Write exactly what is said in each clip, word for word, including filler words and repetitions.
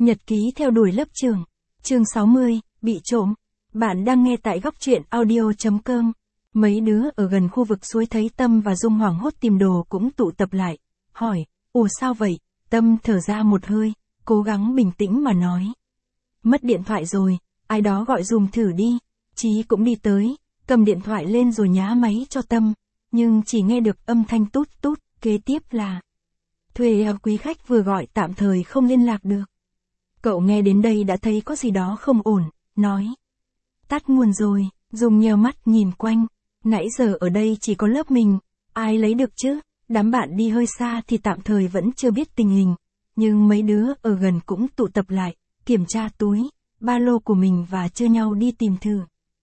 Nhật ký theo đuổi lớp trưởng. Chương sáu mươi, bị trộm. Bạn đang nghe tại góc truyện audio chấm com. Mấy đứa ở gần khu vực suối thấy Tâm và Dung hoảng hốt tìm đồ cũng tụ tập lại. Hỏi, ủa sao vậy? Tâm thở ra một hơi, cố gắng bình tĩnh mà nói. Mất điện thoại rồi, ai đó gọi dùm thử đi. Chí cũng đi tới, cầm điện thoại lên rồi nhá máy cho Tâm. Nhưng chỉ nghe được âm thanh tút tút, kế tiếp là thuê quý khách vừa gọi tạm thời không liên lạc được. Cậu nghe đến đây đã thấy có gì đó không ổn, nói. Tắt nguồn rồi, Dung nheo mắt nhìn quanh. Nãy giờ ở đây chỉ có lớp mình, ai lấy được chứ? Đám bạn đi hơi xa thì tạm thời vẫn chưa biết tình hình. Nhưng mấy đứa ở gần cũng tụ tập lại, kiểm tra túi, ba lô của mình và chia nhau đi tìm thử.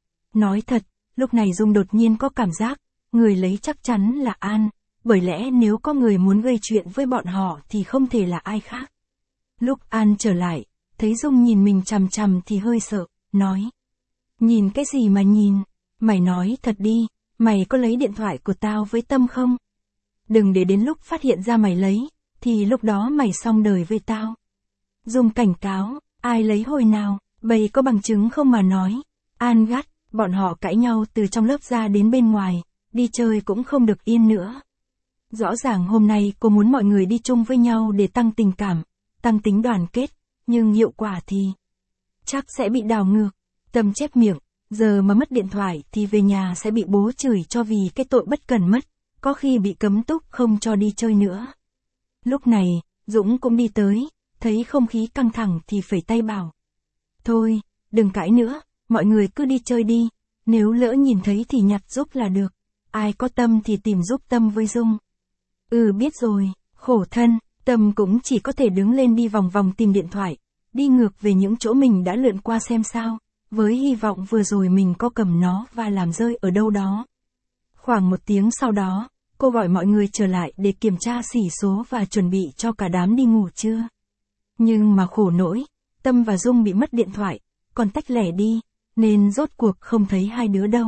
Nói thật, lúc này Dung đột nhiên có cảm giác, người lấy chắc chắn là An, bởi lẽ nếu có người muốn gây chuyện với bọn họ thì không thể là ai khác. Lúc An trở lại, thấy Dung nhìn mình chằm chằm thì hơi sợ, nói. Nhìn cái gì mà nhìn, mày nói thật đi, mày có lấy điện thoại của tao với Tâm không? Đừng để đến lúc phát hiện ra mày lấy, thì lúc đó mày xong đời với tao. Dung cảnh cáo, ai lấy hồi nào, bầy có bằng chứng không mà nói. An gắt, bọn họ cãi nhau từ trong lớp ra đến bên ngoài, đi chơi cũng không được yên nữa. Rõ ràng hôm nay cô muốn mọi người đi chung với nhau để tăng tình cảm, tăng tính đoàn kết, nhưng hiệu quả thì chắc sẽ bị đảo ngược. Tâm chép miệng, giờ mà mất điện thoại thì về nhà sẽ bị bố chửi cho vì cái tội bất cần mất, có khi bị cấm túc không cho đi chơi nữa. Lúc này, Dũng cũng đi tới, thấy không khí căng thẳng thì phẩy tay bảo. Thôi, đừng cãi nữa, mọi người cứ đi chơi đi, nếu lỡ nhìn thấy thì nhặt giúp là được, ai có Tâm thì tìm giúp Tâm với Dung. Ừ biết rồi, khổ thân, Tâm cũng chỉ có thể đứng lên đi vòng vòng tìm điện thoại, đi ngược về những chỗ mình đã lượn qua xem sao, với hy vọng vừa rồi mình có cầm nó và làm rơi ở đâu đó. Khoảng một tiếng sau đó, cô gọi mọi người trở lại để kiểm tra xỉ số và chuẩn bị cho cả đám đi ngủ trưa. Nhưng mà khổ nỗi, Tâm và Dung bị mất điện thoại, còn tách lẻ đi, nên rốt cuộc không thấy hai đứa đâu.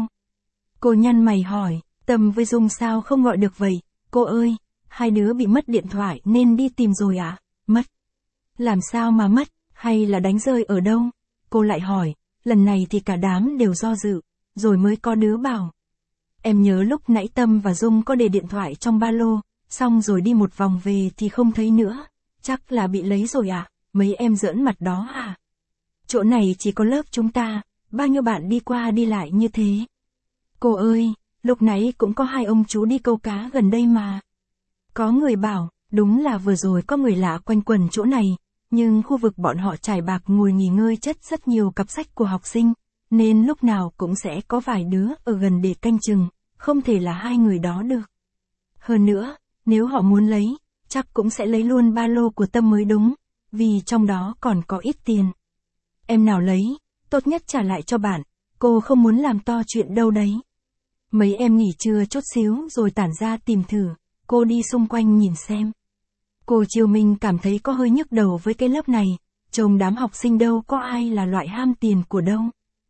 Cô nhăn mày hỏi, Tâm với Dung sao không gọi được vậy? Cô ơi, hai đứa bị mất điện thoại nên đi tìm rồi à? Mất? Làm sao mà mất, hay là đánh rơi ở đâu? Cô lại hỏi, lần này thì cả đám đều do dự, rồi mới có đứa bảo. Em nhớ lúc nãy Tâm và Dung có để điện thoại trong ba lô, xong rồi đi một vòng về thì không thấy nữa, chắc là bị lấy rồi à? Mấy em giỡn mặt đó à? Chỗ này chỉ có lớp chúng ta, bao nhiêu bạn đi qua đi lại như thế. Cô ơi, lúc nãy cũng có hai ông chú đi câu cá gần đây mà. Có người bảo, đúng là vừa rồi có người lạ quanh quần chỗ này, nhưng khu vực bọn họ trải bạc ngồi nghỉ ngơi chất rất nhiều cặp sách của học sinh, nên lúc nào cũng sẽ có vài đứa ở gần để canh chừng, không thể là hai người đó được. Hơn nữa, nếu họ muốn lấy, chắc cũng sẽ lấy luôn ba lô của Tâm mới đúng, vì trong đó còn có ít tiền. Em nào lấy, tốt nhất trả lại cho bạn, cô không muốn làm to chuyện đâu đấy. Mấy em nghỉ trưa chút xíu rồi tản ra tìm thử, cô đi xung quanh nhìn xem. Cô Triều Minh cảm thấy có hơi nhức đầu với cái lớp này, trông đám học sinh đâu có ai là loại ham tiền của đâu.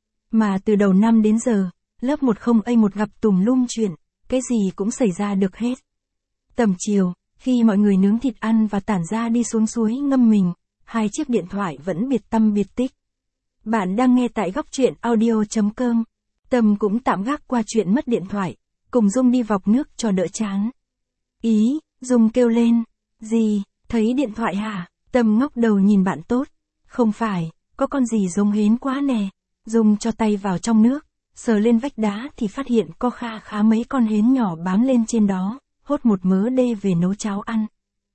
Mà từ đầu năm đến giờ, lớp một không A một gặp tùm lum chuyện, cái gì cũng xảy ra được hết. Tầm chiều, khi mọi người nướng thịt ăn và tản ra đi xuống suối ngâm mình, hai chiếc điện thoại vẫn biệt tăm biệt tích. Bạn đang nghe tại góc truyện audio chấm com. Tâm cũng tạm gác qua chuyện mất điện thoại, cùng Dung đi vọc nước cho đỡ chán. Ý, Dung kêu lên, gì, thấy điện thoại hả? Tâm ngóc đầu nhìn bạn tốt. Không phải, có con gì giống hến quá nè. Dung cho tay vào trong nước, sờ lên vách đá thì phát hiện có kha khá mấy con hến nhỏ bám lên trên đó, hốt một mớ đê về nấu cháo ăn.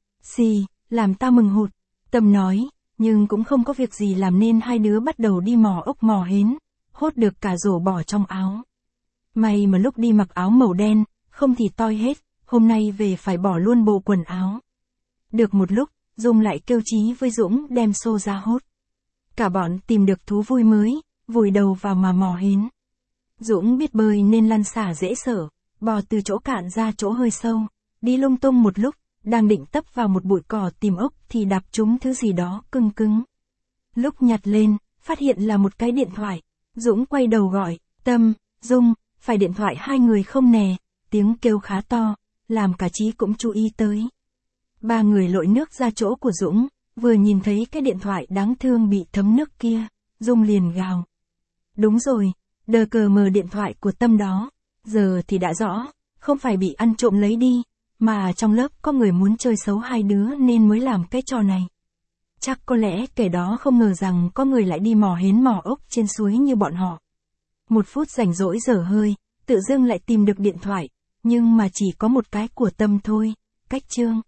Xì, làm tao mừng hụt. Tâm nói, nhưng cũng không có việc gì làm nên hai đứa bắt đầu đi mò ốc mò hến, hốt được cả rổ bỏ trong áo. May mà lúc đi mặc áo màu đen, không thì toi hết, hôm nay về phải bỏ luôn bộ quần áo. Được một lúc, Dung lại kêu Chí với Dũng đem xô ra hốt. Cả bọn tìm được thú vui mới, vùi đầu vào mà mò hến. Dũng biết bơi nên lăn xả dễ sợ, bò từ chỗ cạn ra chỗ hơi sâu, đi lung tung một lúc, đang định tấp vào một bụi cỏ tìm ốc thì đạp trúng thứ gì đó cưng cứng. Lúc nhặt lên, phát hiện là một cái điện thoại. Dũng quay đầu gọi, Tâm, Dung, phải điện thoại hai người không nè, tiếng kêu khá to, làm cả Chí cũng chú ý tới. Ba người lội nước ra chỗ của Dũng, Vừa nhìn thấy cái điện thoại đáng thương bị thấm nước kia, Dung liền gào. Đúng rồi, đờ cờ mờ điện thoại của Tâm đó, giờ thì đã rõ, không phải bị ăn trộm lấy đi, mà trong lớp có người muốn chơi xấu hai đứa nên mới làm cái trò này. Chắc có lẽ kẻ đó không ngờ rằng có người lại đi mò hến mò ốc trên suối như bọn họ. Một phút rảnh rỗi dở hơi, tự dưng lại tìm được điện thoại, nhưng mà chỉ có một cái của Tâm thôi, cách chương.